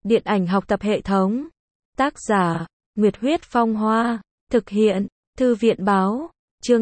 Điện ảnh học tập hệ thống. Tác giả, Nguyệt Huyết Phong Hoa. Thực hiện, Thư viện Báo. Chương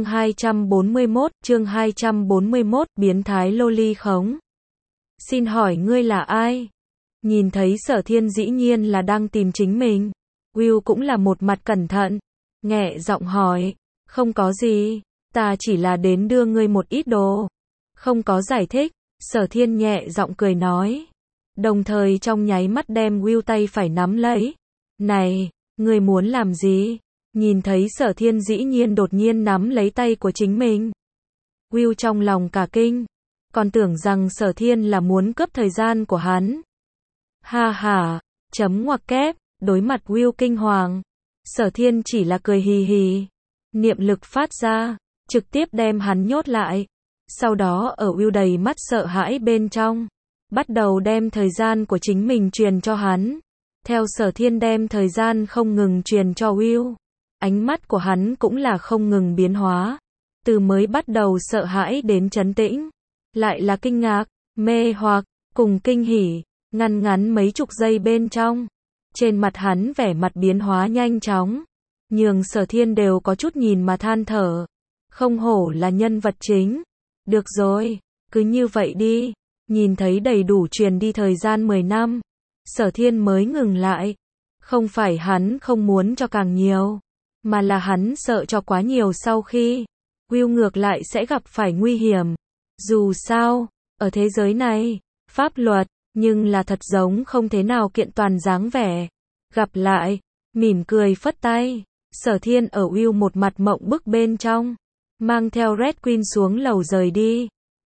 241, biến thái loli khống. Xin hỏi ngươi là ai? Nhìn thấy Sở Thiên dĩ nhiên là đang tìm chính mình. Will cũng là một mặt cẩn thận. Nhẹ giọng hỏi. Không có gì, ta chỉ là đến đưa ngươi một ít đồ. Không có giải thích, Sở Thiên nhẹ giọng cười nói. Đồng thời trong nháy mắt đem Will tay phải nắm lấy. Này, ngươi muốn làm gì? Nhìn thấy Sở Thiên dĩ nhiên đột nhiên nắm lấy tay của chính mình. Will trong lòng cả kinh. Còn tưởng rằng Sở Thiên là muốn cướp thời gian của hắn. Ha ha, chấm ngoặc kép, đối mặt Will kinh hoàng. Sở Thiên chỉ là cười hì hì. Niệm lực phát ra, trực tiếp đem hắn nhốt lại. Sau đó ở Will đầy mắt sợ hãi bên trong, bắt đầu đem thời gian của chính mình truyền cho hắn. Theo Sở Thiên đem thời gian không ngừng truyền cho Will, ánh mắt của hắn cũng là không ngừng biến hóa. Từ mới bắt đầu sợ hãi đến trấn tĩnh, lại là kinh ngạc, mê hoặc, cùng kinh hỉ, ngăn ngắn mấy chục giây bên trong. Trên mặt hắn vẻ mặt biến hóa nhanh chóng, nhường Sở Thiên đều có chút nhìn mà than thở. Không hổ là nhân vật chính. Được rồi, cứ như vậy đi. Nhìn thấy đầy đủ truyền đi thời gian 10 năm, Sở Thiên mới ngừng lại. Không phải hắn không muốn cho càng nhiều, mà là hắn sợ cho quá nhiều sau khi Will ngược lại sẽ gặp phải nguy hiểm. Dù sao, ở thế giới này, pháp luật, nhưng là thật giống không thế nào kiện toàn dáng vẻ. Gặp lại, mỉm cười phất tay, Sở Thiên ở Will một mặt mộng bức bên trong, mang theo Red Queen xuống lầu rời đi.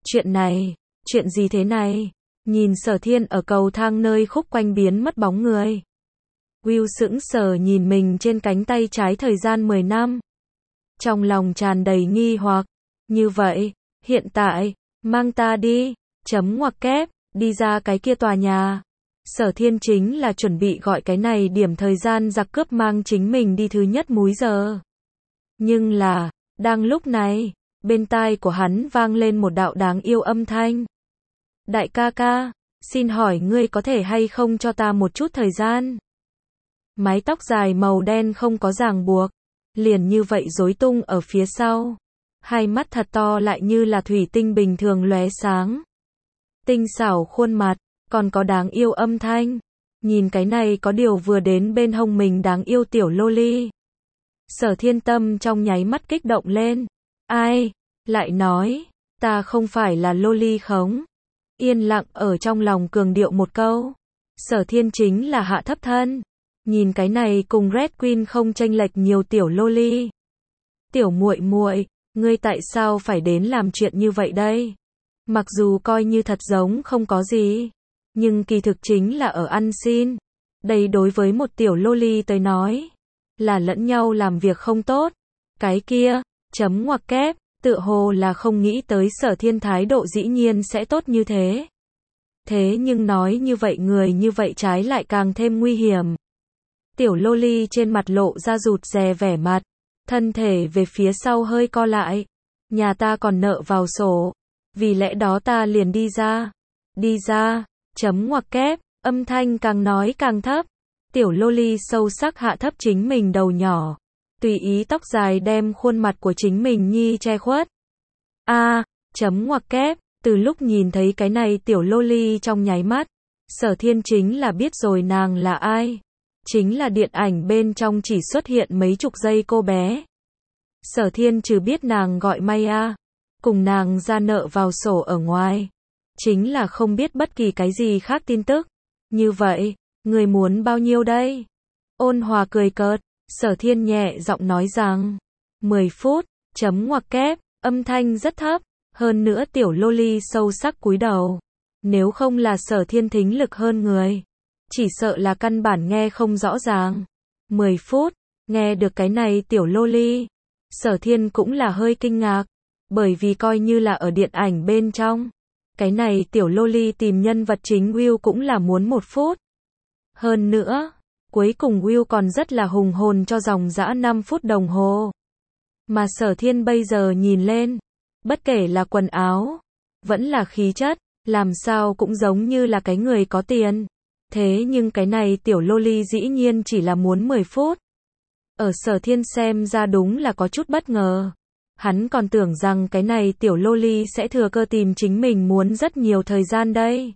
Chuyện gì thế này? Nhìn Sở Thiên ở cầu thang nơi khúc quanh biến mất bóng người. Will sững sờ nhìn mình trên cánh tay trái thời gian 10 năm. Trong lòng tràn đầy nghi hoặc. Như vậy, hiện tại, mang ta đi, chấm ngoặc kép, đi ra cái kia tòa nhà. Sở Thiên chính là chuẩn bị gọi cái này điểm thời gian giặc cướp mang chính mình đi thứ nhất múi giờ. Nhưng là, đang lúc này, bên tai của hắn vang lên một đạo đáng yêu âm thanh. Đại ca ca, xin hỏi ngươi có thể hay không cho ta một chút thời gian? Mái tóc dài màu đen không có ràng buộc, liền như vậy rối tung ở phía sau. Hai mắt thật to lại như là thủy tinh bình thường lóe sáng. Tinh xảo khuôn mặt, còn có đáng yêu âm thanh. Nhìn cái này có điều vừa đến bên hông mình đáng yêu tiểu loli. Sở Thiên tâm trong nháy mắt kích động lên. Ai? Lại nói, ta không phải là loli khống. Yên lặng ở trong lòng cường điệu một câu. Sở Thiên chính là hạ thấp thân. Nhìn cái này cùng Red Queen không chênh lệch nhiều tiểu loli. Tiểu muội muội, ngươi tại sao phải đến làm chuyện như vậy đây? Mặc dù coi như thật giống không có gì, nhưng kỳ thực chính là ở ăn xin. Đây đối với một tiểu loli tới nói, là lẫn nhau làm việc không tốt. Cái kia, chấm ngoặc kép, tựa hồ là không nghĩ tới Sở Thiên thái độ dĩ nhiên sẽ tốt như thế. Thế nhưng nói như vậy người như vậy trái lại càng thêm nguy hiểm. Tiểu loli trên mặt lộ ra rụt rè vẻ mặt, thân thể về phía sau hơi co lại. Nhà ta còn nợ vào sổ, vì lẽ đó ta liền đi ra. Đi ra, chấm ngoặc kép, âm thanh càng nói càng thấp. Tiểu loli sâu sắc hạ thấp chính mình đầu nhỏ, tùy ý tóc dài đem khuôn mặt của chính mình nhi che khuất. Chấm ngoặc kép, từ lúc nhìn thấy cái này tiểu loli trong nháy mắt, Sở Thiên chính là biết rồi nàng là ai. Chính là điện ảnh bên trong chỉ xuất hiện mấy chục giây cô bé. Sở Thiên trừ biết nàng gọi Maya, cùng nàng ra nợ vào sổ ở ngoài, chính là không biết bất kỳ cái gì khác tin tức. Như vậy, người muốn bao nhiêu đây? Ôn hòa cười cợt, Sở Thiên nhẹ giọng nói rằng, 10 phút, chấm ngoặc kép, âm thanh rất thấp, hơn nữa tiểu loli sâu sắc cúi đầu. Nếu không là Sở Thiên thính lực hơn người, chỉ sợ là căn bản nghe không rõ ràng. 10 phút, nghe được cái này tiểu loli, Sở Thiên cũng là hơi kinh ngạc, bởi vì coi như là ở điện ảnh bên trong, cái này tiểu loli tìm nhân vật chính Will cũng là muốn 1 phút. Hơn nữa, cuối cùng Will còn rất là hùng hồn cho dòng dã 5 phút đồng hồ. Mà Sở Thiên bây giờ nhìn lên, bất kể là quần áo, vẫn là khí chất, làm sao cũng giống như là cái người có tiền. Thế nhưng cái này tiểu loli dĩ nhiên chỉ là muốn 10 phút. Ở Sở Thiên xem ra đúng là có chút bất ngờ. Hắn còn tưởng rằng cái này tiểu loli sẽ thừa cơ tìm chính mình muốn rất nhiều thời gian đây.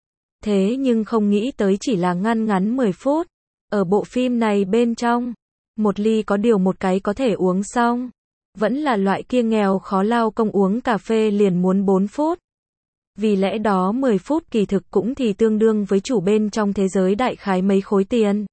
Thế nhưng không nghĩ tới chỉ là ngắn 10 phút. Ở bộ phim này bên trong, một ly có điều một cái có thể uống xong. Vẫn là loại kia nghèo khó lao công uống cà phê liền muốn 4 phút. Vì lẽ đó 10 phút kỳ thực cũng thì tương đương với chủ bên trong thế giới đại khái mấy khối tiền.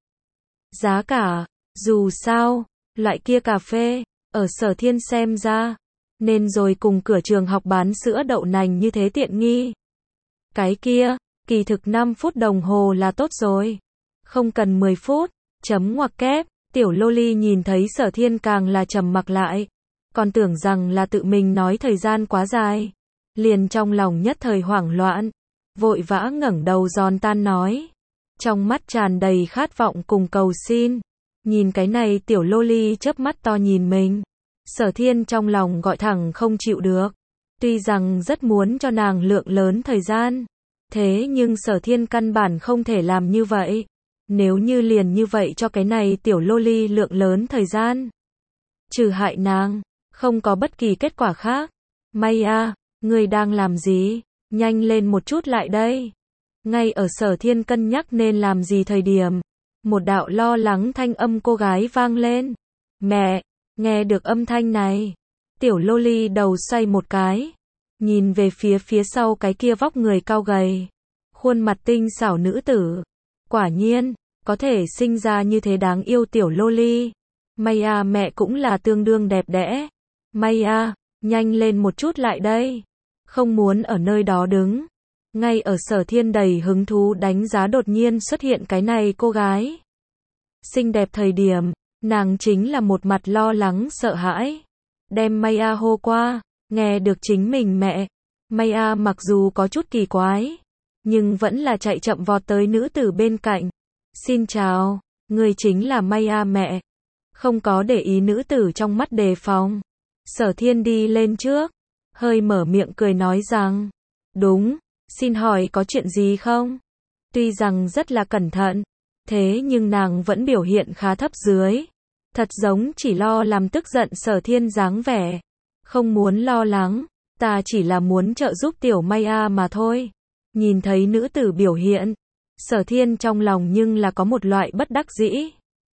Giá cả, dù sao, loại kia cà phê, ở Sở Thiên xem ra, nên rồi cùng cửa trường học bán sữa đậu nành như thế tiện nghi. Cái kia, kỳ thực 5 phút đồng hồ là tốt rồi. Không cần 10 phút, chấm ngoặc kép, tiểu loli nhìn thấy Sở Thiên càng là trầm mặc lại. Còn tưởng rằng là tự mình nói thời gian quá dài. Liền trong lòng nhất thời hoảng loạn. Vội vã ngẩng đầu giòn tan nói. Trong mắt tràn đầy khát vọng cùng cầu xin. Nhìn cái này tiểu loli chớp mắt to nhìn mình. Sở Thiên trong lòng gọi thẳng không chịu được. Tuy rằng rất muốn cho nàng lượng lớn thời gian. Thế nhưng Sở Thiên căn bản không thể làm như vậy. Nếu như liền như vậy cho cái này tiểu loli lượng lớn thời gian. Trừ hại nàng, không có bất kỳ kết quả khác. Maya, ngươi đang làm gì? Nhanh lên một chút lại đây. Ngay ở Sở Thiên cân nhắc nên làm gì thời điểm. Một đạo lo lắng thanh âm cô gái vang lên. Mẹ, nghe được âm thanh này. Tiểu loli đầu xoay một cái. Nhìn về phía sau cái kia vóc người cao gầy. Khuôn mặt tinh xảo nữ tử. Quả nhiên, có thể sinh ra như thế đáng yêu tiểu loli. Maya mẹ cũng là tương đương đẹp đẽ. Maya, nhanh lên một chút lại đây. Không muốn ở nơi đó đứng. Ngay ở Sở Thiên đầy hứng thú đánh giá đột nhiên xuất hiện cái này cô gái. Xinh đẹp thời điểm, nàng chính là một mặt lo lắng sợ hãi. Đem Maya hô qua, nghe được chính mình mẹ. Maya mặc dù có chút kỳ quái, nhưng vẫn là chạy chậm vọt tới nữ tử bên cạnh. Xin chào, người chính là Maya mẹ. Không có để ý nữ tử trong mắt đề phòng. Sở Thiên đi lên trước, hơi mở miệng cười nói rằng, đúng, xin hỏi có chuyện gì không? Tuy rằng rất là cẩn thận, thế nhưng nàng vẫn biểu hiện khá thấp dưới. Thật giống chỉ lo làm tức giận Sở Thiên dáng vẻ. Không muốn lo lắng, ta chỉ là muốn trợ giúp tiểu Maya mà thôi. Nhìn thấy nữ tử biểu hiện, Sở Thiên trong lòng nhưng là có một loại bất đắc dĩ.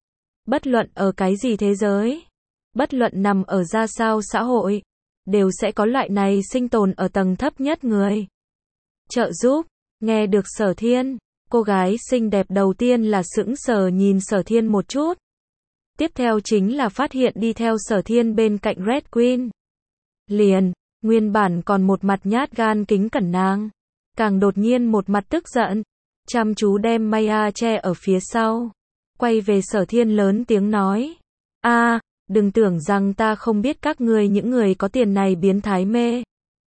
Bất luận ở cái gì thế giới, bất luận nằm ở ra sao xã hội, đều sẽ có loại này sinh tồn ở tầng thấp nhất người. Trợ giúp, nghe được Sở Thiên, cô gái xinh đẹp đầu tiên là sững sờ nhìn Sở Thiên một chút. Tiếp theo chính là phát hiện đi theo Sở Thiên bên cạnh Red Queen. Liền, nguyên bản còn một mặt nhát gan kính cẩn nàng, càng đột nhiên một mặt tức giận, chăm chú đem Maya che ở phía sau. Quay về Sở Thiên lớn tiếng nói, đừng tưởng rằng ta không biết các ngươi những người có tiền này biến thái mê.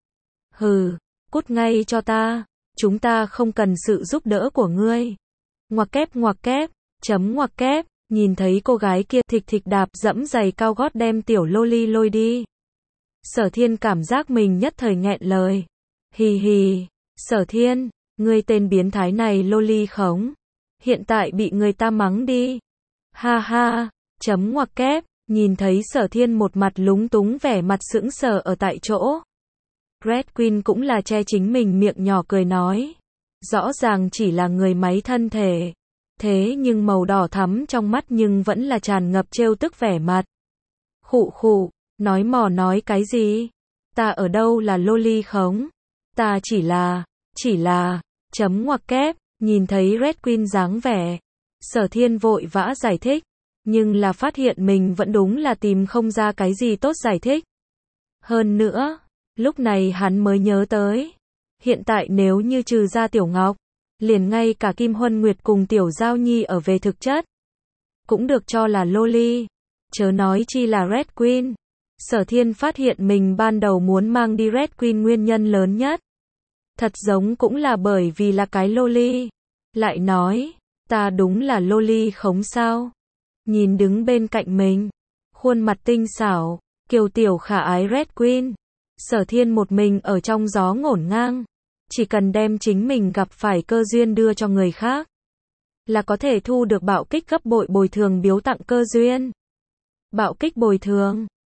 Hừ, cút ngay cho ta, chúng ta không cần sự giúp đỡ của ngươi. Ngoặc kép, chấm ngoặc kép, nhìn thấy cô gái kia thịch thịch đạp dẫm giày cao gót đem tiểu loli lôi đi. Sở Thiên cảm giác mình nhất thời nghẹn lời. Hì hì, Sở Thiên, ngươi tên biến thái này loli khống. Hiện tại bị người ta mắng đi. Ha ha, chấm ngoặc kép, nhìn thấy Sở Thiên một mặt lúng túng vẻ mặt sững sờ ở tại chỗ. Red Queen cũng là che chính mình miệng nhỏ cười nói. Rõ ràng chỉ là người máy thân thể. Thế nhưng màu đỏ thắm trong mắt nhưng vẫn là tràn ngập trêu tức vẻ mặt. Khụ khụ, nói mò nói cái gì? Ta ở đâu là loli khống? Ta chỉ là, chấm ngoặc kép, nhìn thấy Red Queen dáng vẻ. Sở Thiên vội vã giải thích, nhưng là phát hiện mình vẫn đúng là tìm không ra cái gì tốt giải thích. Hơn nữa, lúc này hắn mới nhớ tới. Hiện tại nếu như trừ ra Tiểu Ngọc, liền ngay cả Kim Huân Nguyệt cùng Tiểu Giao Nhi ở về thực chất cũng được cho là loli, chớ nói chi là Red Queen. Sở Thiên phát hiện mình ban đầu muốn mang đi Red Queen nguyên nhân lớn nhất, thật giống cũng là bởi vì là cái loli. Lại nói, ta đúng là loli khống sao? Nhìn đứng bên cạnh mình, khuôn mặt tinh xảo, kiều tiểu khả ái Red Queen, Sở Thiên một mình ở trong gió ngổn ngang. Chỉ cần đem chính mình gặp phải cơ duyên đưa cho người khác, là có thể thu được bạo kích gấp bội bồi thường biếu tặng cơ duyên. Bạo kích bồi thường